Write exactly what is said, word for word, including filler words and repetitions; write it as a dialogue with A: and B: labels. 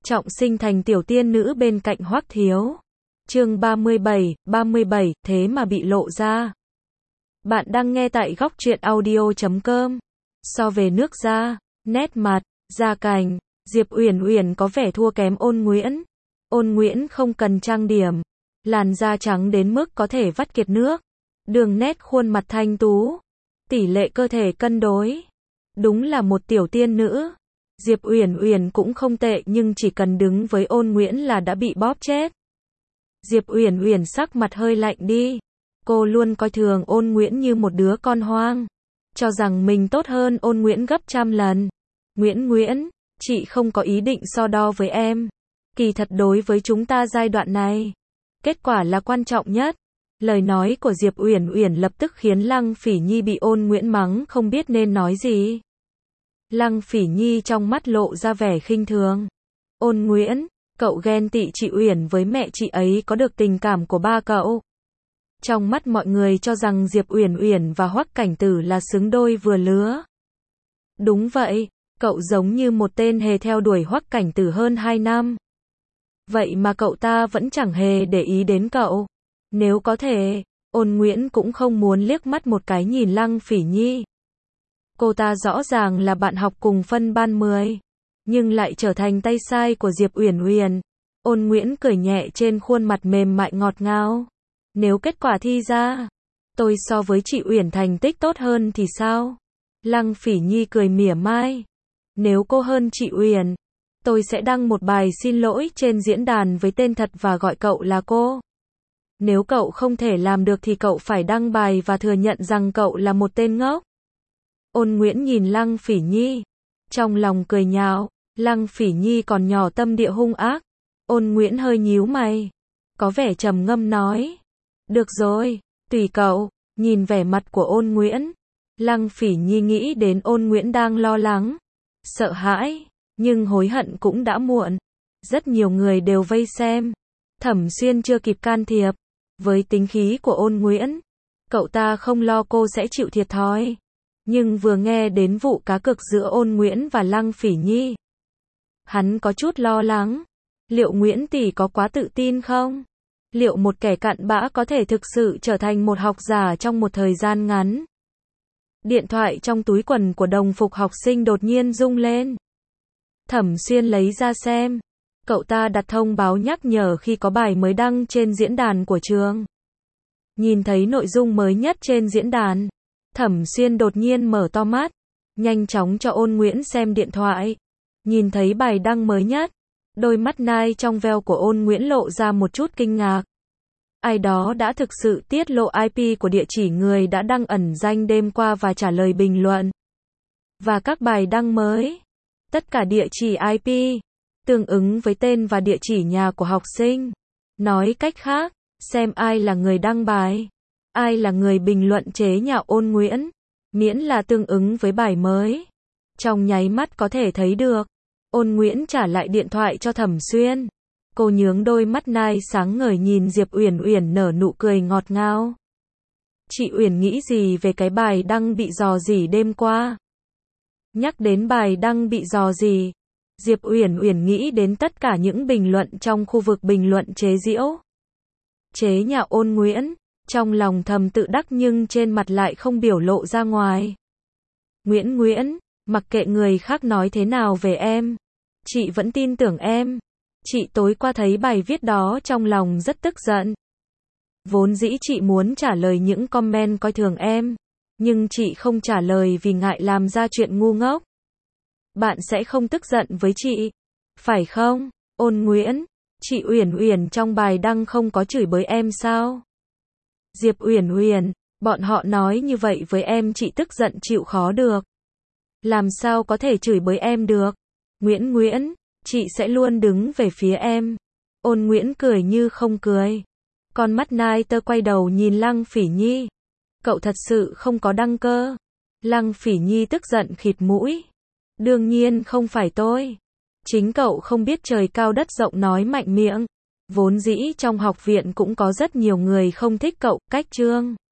A: trọng sinh thành tiểu tiên nữ bên cạnh Hoắc Thiếu. Chương ba mươi bảy, ba mươi bảy, thế mà bị lộ ra. Bạn đang nghe tại góc truyện audio chấm com. So về nước da, nét mặt, da cành, Diệp Uyển Uyển có vẻ thua kém Ôn Nguyễn. Ôn Nguyễn không cần trang điểm, làn da trắng đến mức có thể vắt kiệt nước, đường nét khuôn mặt thanh tú, tỷ lệ cơ thể cân đối. Đúng là một tiểu tiên nữ. Diệp Uyển Uyển cũng không tệ nhưng chỉ cần đứng với Ôn Nguyễn là đã bị bóp chết. Diệp Uyển Uyển sắc mặt hơi lạnh đi. Cô luôn coi thường Ôn Nguyễn như một đứa con hoang, cho rằng mình tốt hơn Ôn Nguyễn gấp trăm lần. Nguyễn Nguyễn, chị không có ý định so đo với em. Kỳ thật đối với chúng ta giai đoạn này, kết quả là quan trọng nhất. Lời nói của Diệp Uyển Uyển lập tức khiến Lăng Phỉ Nhi bị Ôn Nguyễn mắng không biết nên nói gì. Lăng Phỉ Nhi trong mắt lộ ra vẻ khinh thường. Ôn Nguyễn, cậu ghen tị chị Uyển với mẹ chị ấy có được tình cảm của ba cậu. Trong mắt mọi người cho rằng Diệp Uyển Uyển và Hoắc Cảnh Tử là xứng đôi vừa lứa. Đúng vậy, cậu giống như một tên hề theo đuổi Hoắc Cảnh Tử hơn hai năm. Vậy mà cậu ta vẫn chẳng hề để ý đến cậu. Nếu có thể, Ôn Nguyễn cũng không muốn liếc mắt một cái nhìn Lăng Phỉ Nhi. Cô ta rõ ràng là bạn học cùng phân ban mười, nhưng lại trở thành tay sai của Diệp Uyển Uyển. Ôn Nguyễn cười nhẹ trên khuôn mặt mềm mại ngọt ngào. Nếu kết quả thi ra, tôi so với chị Uyển thành tích tốt hơn thì sao? Lăng Phỉ Nhi cười mỉa mai. Nếu cô hơn chị Uyển, tôi sẽ đăng một bài xin lỗi trên diễn đàn với tên thật và gọi cậu là cô. Nếu cậu không thể làm được thì cậu phải đăng bài và thừa nhận rằng cậu là một tên ngốc. Ôn Nguyễn nhìn Lăng Phỉ Nhi, trong lòng cười nhạo. Lăng Phỉ Nhi còn nhỏ tâm địa hung ác. Ôn Nguyễn hơi nhíu mày, có vẻ trầm ngâm nói. Được rồi, tùy cậu. Nhìn vẻ mặt của Ôn Nguyễn, Lăng Phỉ Nhi nghĩ đến Ôn Nguyễn đang lo lắng, sợ hãi, nhưng hối hận cũng đã muộn. Rất nhiều người đều vây xem. Thẩm Xuyên chưa kịp can thiệp. Với tính khí của Ôn Nguyễn, cậu ta không lo cô sẽ chịu thiệt thòi. Nhưng vừa nghe đến vụ cá cược giữa Ôn Nguyễn và Lăng Phỉ Nhi, hắn có chút lo lắng. Liệu Nguyễn tỷ có quá tự tin không? Liệu một kẻ cặn bã có thể thực sự trở thành một học giả trong một thời gian ngắn? Điện thoại trong túi quần của đồng phục học sinh đột nhiên rung lên. Thẩm Xuyên lấy ra xem. Cậu ta đặt thông báo nhắc nhở khi có bài mới đăng trên diễn đàn của trường. Nhìn thấy nội dung mới nhất trên diễn đàn, Thẩm Xuyên đột nhiên mở to mắt, nhanh chóng cho Ôn Nguyễn xem điện thoại. Nhìn thấy bài đăng mới nhất, đôi mắt nai trong veo của Ôn Nguyễn lộ ra một chút kinh ngạc. Ai đó đã thực sự tiết lộ i pê của địa chỉ người đã đăng ẩn danh đêm qua và trả lời bình luận. Và các bài đăng mới, tất cả địa chỉ i pê, tương ứng với tên và địa chỉ nhà của học sinh. Nói cách khác, xem ai là người đăng bài, ai là người bình luận chế nhạo Ôn Nguyễn, miễn là tương ứng với bài mới. Trong nháy mắt có thể thấy được. Ôn Nguyễn trả lại điện thoại cho Thẩm Xuyên. Cô nhướng đôi mắt nai sáng ngời nhìn Diệp Uyển Uyển nở nụ cười ngọt ngào. Chị Uyển nghĩ gì về cái bài đăng bị rò rỉ đêm qua? Nhắc đến bài đăng bị rò rỉ, Diệp Uyển Uyển nghĩ đến tất cả những bình luận trong khu vực bình luận chế giễu, chế nhạo Ôn Nguyễn, trong lòng thầm tự đắc nhưng trên mặt lại không biểu lộ ra ngoài. Nguyễn Nguyễn, mặc kệ người khác nói thế nào về em, chị vẫn tin tưởng em. Chị tối qua thấy bài viết đó trong lòng rất tức giận. Vốn dĩ chị muốn trả lời những comment coi thường em, nhưng chị không trả lời vì ngại làm ra chuyện ngu ngốc. Bạn sẽ không tức giận với chị, phải không? Ôn Nguyễn, chị Uyển Uyển trong bài đăng không có chửi bới em sao? Diệp Uyển Uyển, bọn họ nói như vậy với em chị tức giận chịu khó được. Làm sao có thể chửi bới em được? Nguyễn Nguyễn, chị sẽ luôn đứng về phía em. Ôn Nguyễn cười như không cười. Con mắt nai tơ quay đầu nhìn Lăng Phỉ Nhi. Cậu thật sự không có đăng cơ. Lăng Phỉ Nhi tức giận khịt mũi. Đương nhiên không phải tôi. Chính cậu không biết trời cao đất rộng nói mạnh miệng. Vốn dĩ trong học viện cũng có rất nhiều người không thích cậu, cách chương.